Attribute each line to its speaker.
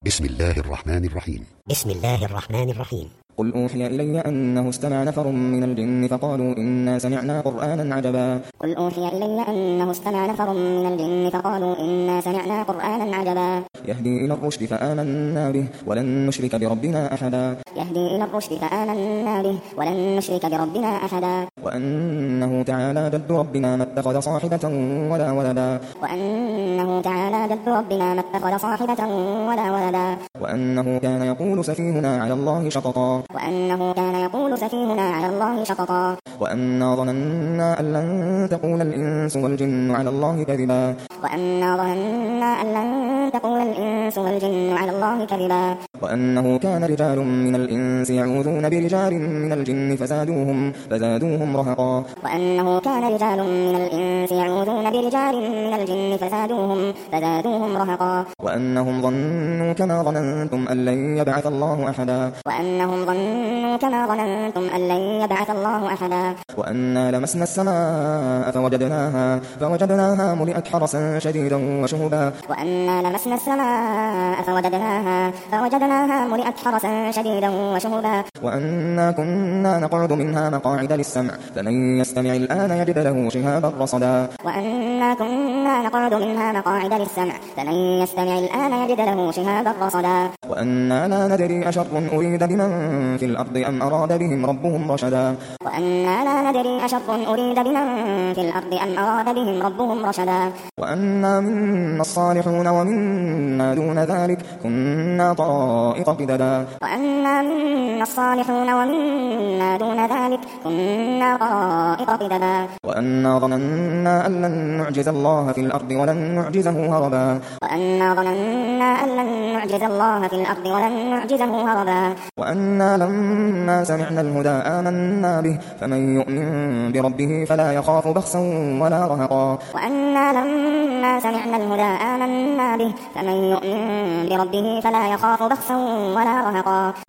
Speaker 1: بسم الله الرحمن الرحيم.
Speaker 2: بسم الله الرحمن الرحيم.
Speaker 3: قل أوحي إلي أنه استمع نفر من الجن فقالوا إنا سمعنا قرآنا عجبا.
Speaker 4: قل أوحي إلي أنه استمع نفر من الجن فقالوا إنا سمعنا قرآنا عجبا.
Speaker 3: يهدي إلى الرشد فآمنا به ولن نشرك بربنا أحدا.
Speaker 4: يهدي إلى الرشد فآمنا به ولن نشرك بربنا أحدا.
Speaker 3: وأنه تعالى جد ربنا ما اتخذ صاحبة ولا ولدا.
Speaker 4: وأنه تعالى جد ربنا ما اتخذ صاحبة ولا ولدا.
Speaker 3: وأنه كان يقول سفيهنا على الله شططا.
Speaker 4: وأنه كان يقول سفيهنا على الله شططا.
Speaker 3: وأنا ظننا أن لن تقول الإنس والجن على الله كذبا.
Speaker 4: وأنا ظننا أن لن تقول الإنس والجن على الله كذبا.
Speaker 3: وأنه كان رجال من الإنس يعوذون برجال من الجن فزادوهم رهقا.
Speaker 4: وأنه كان رجال من الإنس يعوذون برجال من الجن فزادوهم رهقا.
Speaker 3: وأنهم ظنوا كما ظننتم أن لن يبعث الله أحدا.
Speaker 4: وأنهم ظنوا كما ظننتم أن لن يبعث الله أحدا.
Speaker 3: وأنا لمسنا السماء فوجدناها ملئت حرسا شديدا وشهبا.
Speaker 4: وأنا لمسنا السماء فوجدناها ملئت حرسا شديدا وشهبا.
Speaker 3: وأنا كنا نقعد منها مقاعد للسمع فمن يستمع الآن يجد له شهابا رصدا.
Speaker 4: وأنا كنا نقعد منها مقاعد للسمع فمن يستمع الآن يجد له شهابا رصدا.
Speaker 3: وأنا لا ندري أشر أريد بمن في الأرض أم أراد بهم ربهم رشدا.
Speaker 4: وأنا لا ندري أشر أريد بمن في الأرض أم أراد بهم ربهم رشدا.
Speaker 3: وأنا منا الصالحون ومنا دون ذلك كنا طرائق قددا.
Speaker 4: وأنا منا الصالحون ومنا دون ذلك كنا طرائق قددا.
Speaker 3: وأنا ظننا أن لن نعجز الله في الأرض ولن نعجزه هربا.
Speaker 4: وأنا ظننا أن لن نعجز الله في الأرض ولن نعجزه هربا.
Speaker 3: وأنا لما سمعنا الهدى آمنا به فمن يؤمن بربه فلا يخاف بخسا ولا رهقا.
Speaker 4: وأنا لما سمعنا الهدى آمنا به فمن يؤمن بربه فلا يخاف بخسا ولا رهقا.